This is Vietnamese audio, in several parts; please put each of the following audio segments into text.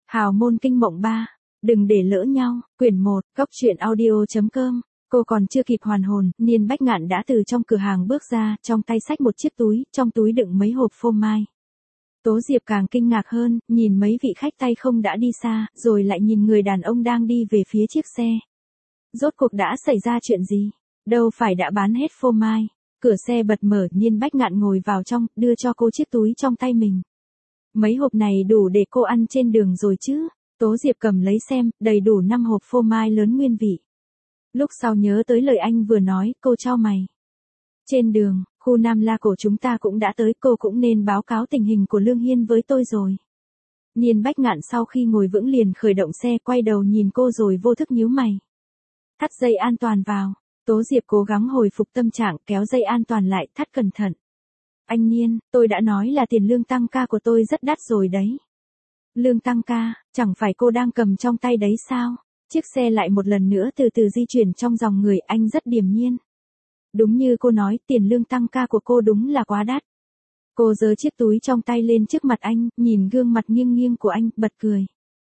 Hào môn kinh mộng 3. Đừng để lỡ nhau. Quyển 1. Cốc truyện audio.com. Cô còn chưa kịp hoàn hồn, Niên Bách Ngạn đã từ trong cửa hàng bước ra, trong tay xách một chiếc túi, trong túi đựng mấy hộp phô mai. Tố Diệp càng kinh ngạc hơn, nhìn mấy vị khách tay không đã đi xa, rồi lại nhìn người đàn ông đang đi về phía chiếc xe. Rốt cuộc đã xảy ra chuyện gì? Đâu phải đã bán hết phô mai. Cửa xe bật mở, Niên Bách Ngạn ngồi vào trong, đưa cho cô chiếc túi trong tay mình. Mấy hộp này đủ để cô ăn trên đường rồi chứ? Tố Diệp cầm lấy xem, đầy đủ 5 hộp phô mai lớn nguyên vị. Lúc sau nhớ tới lời anh vừa nói, cô chau mày. Trên đường, khu Nam La Cổ chúng ta cũng đã tới, cô cũng nên báo cáo tình hình của Lương Hiên với tôi rồi. Niên Bách Ngạn sau khi ngồi vững liền khởi động xe, quay đầu nhìn cô rồi vô thức nhíu mày. Thắt dây an toàn vào. Tố Diệp cố gắng hồi phục tâm trạng, kéo dây an toàn lại, thắt cẩn thận. Anh Niên, tôi đã nói là tiền lương tăng ca của tôi rất đắt rồi đấy. Lương tăng ca, chẳng phải cô đang cầm trong tay đấy sao? Chiếc xe lại một lần nữa từ từ di chuyển trong dòng người, anh rất điềm nhiên. Đúng như cô nói, tiền lương tăng ca của cô đúng là quá đắt. Cô giơ chiếc túi trong tay lên trước mặt anh, nhìn gương mặt nghiêng nghiêng của anh, bật cười.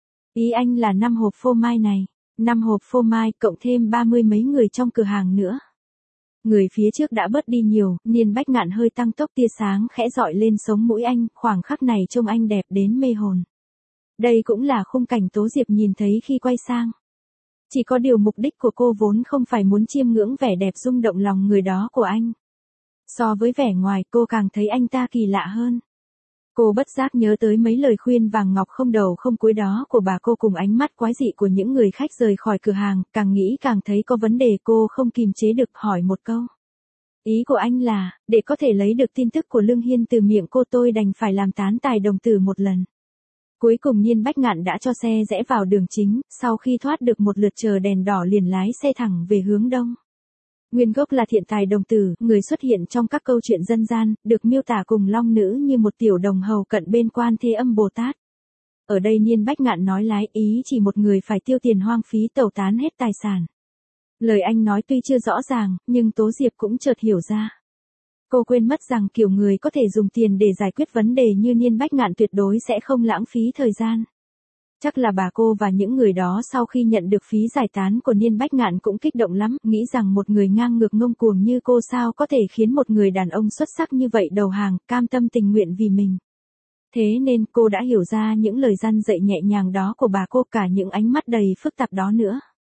Ý anh là 5 hộp phô mai này, 5 hộp phô mai cộng thêm 30 mấy người trong cửa hàng nữa. Người phía trước đã bớt đi nhiều, Niên Bách Ngạn hơi tăng tốc, tia sáng khẽ dọi lên sống mũi anh, khoảng khắc này trông anh đẹp đến mê hồn. Đây cũng là khung cảnh Tố Diệp nhìn thấy khi quay sang. Chỉ có điều mục đích của cô vốn không phải muốn chiêm ngưỡng vẻ đẹp rung động lòng người đó của anh. So với vẻ ngoài, cô càng thấy anh ta kỳ lạ hơn. Cô bất giác nhớ tới mấy lời khuyên vàng ngọc không đầu không cuối đó của bà cô cùng ánh mắt quái dị của những người khách rời khỏi cửa hàng, càng nghĩ càng thấy có vấn đề, cô không kìm chế được hỏi một câu. Ý của anh là, để có thể lấy được tin tức của Lương Hiên từ miệng cô tôi đành phải làm tán tài đồng tử một lần. Cuối cùng Niên Bách Ngạn đã cho xe rẽ vào đường chính, sau khi thoát được một lượt chờ đèn đỏ liền lái xe thẳng về hướng đông. Nguyên gốc là thiện tài đồng tử, người xuất hiện trong các câu chuyện dân gian, được miêu tả cùng long nữ như một tiểu đồng hầu cận bên Quan Thế Âm Bồ Tát. Ở đây Niên Bách Ngạn nói lái ý chỉ một người phải tiêu tiền hoang phí tẩu tán hết tài sản. Lời anh nói tuy chưa rõ ràng, nhưng Tố Diệp cũng chợt hiểu ra. Cô quên mất rằng kiểu người có thể dùng tiền để giải quyết vấn đề như Niên Bách Ngạn tuyệt đối sẽ không lãng phí thời gian. Chắc là bà cô và những người đó sau khi nhận được phí giải tán của Niên Bách Ngạn cũng kích động lắm, nghĩ rằng một người ngang ngược ngông cuồng như cô sao có thể khiến một người đàn ông xuất sắc như vậy đầu hàng, cam tâm tình nguyện vì mình. Thế nên cô đã hiểu ra những lời răn dạy nhẹ nhàng đó của bà cô, cả những ánh mắt đầy phức tạp đó nữa.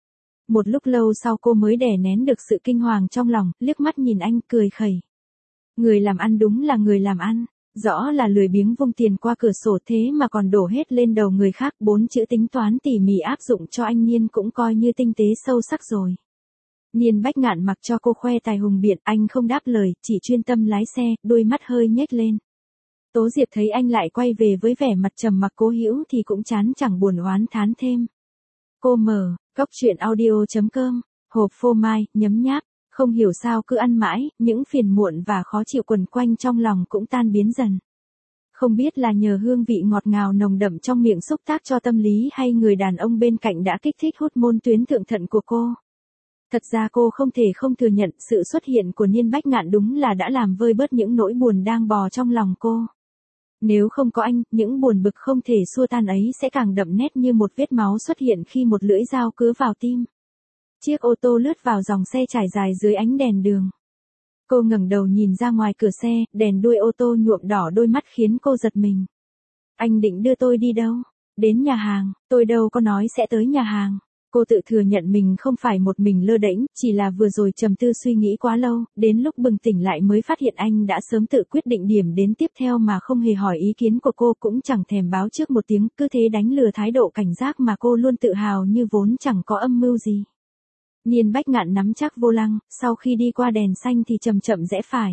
Một lúc lâu sau cô mới đè nén được sự kinh hoàng trong lòng, liếc mắt nhìn anh cười khẩy. Người làm ăn đúng là người làm ăn, rõ là lười biếng vung tiền qua cửa sổ thế mà còn đổ hết lên đầu người khác, 4 chữ tính toán tỉ mỉ áp dụng cho anh Niên cũng coi như tinh tế sâu sắc rồi. Niên Bách Ngạn mặc cho cô khoe tài hùng biện, anh không đáp lời, chỉ chuyên tâm lái xe, đôi mắt hơi nhếch lên. Tố Diệp thấy anh lại quay về với vẻ mặt trầm mặc cố hữu thì cũng chán chẳng buồn oán thán thêm. Cô mở, cốc truyện audio.com, hộp phô mai, nhấm nháp. Không hiểu sao cứ ăn mãi, những phiền muộn và khó chịu quẩn quanh trong lòng cũng tan biến dần. Không biết là nhờ hương vị ngọt ngào nồng đậm trong miệng xúc tác cho tâm lý hay người đàn ông bên cạnh đã kích thích hốt môn tuyến thượng thận của cô. Thật ra cô không thể không thừa nhận sự xuất hiện của Niên Bách Ngạn đúng là đã làm vơi bớt những nỗi buồn đang bò trong lòng cô. Nếu không có anh, những buồn bực không thể xua tan ấy sẽ càng đậm nét như một vết máu xuất hiện khi một lưỡi dao cứa vào tim. Chiếc ô tô lướt vào dòng xe trải dài dưới ánh đèn đường. Cô ngẩng đầu nhìn ra ngoài cửa xe, đèn đuôi ô tô nhuộm đỏ đôi mắt khiến cô giật mình. Anh định đưa tôi đi đâu? Đến nhà hàng, tôi đâu có nói sẽ tới nhà hàng. Cô tự thừa nhận mình không phải một mình lơ đễnh, chỉ là vừa rồi trầm tư suy nghĩ quá lâu, đến lúc bừng tỉnh lại mới phát hiện anh đã sớm tự quyết định điểm đến tiếp theo mà không hề hỏi ý kiến của cô, cũng chẳng thèm báo trước một tiếng, cứ thế đánh lừa thái độ cảnh giác mà cô luôn tự hào như vốn chẳng có âm mưu gì. Niên Bách Ngạn nắm chắc vô lăng, sau khi đi qua đèn xanh thì chậm chậm rẽ phải.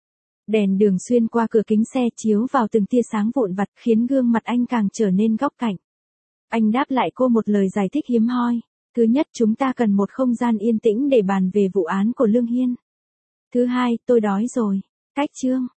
Đèn đường xuyên qua cửa kính xe chiếu vào từng tia sáng vụn vặt khiến gương mặt anh càng trở nên góc cạnh. Anh đáp lại cô một lời giải thích hiếm hoi. Thứ nhất, chúng ta cần một không gian yên tĩnh để bàn về vụ án của Lương Hiên. Thứ hai, tôi đói rồi. Cách chương.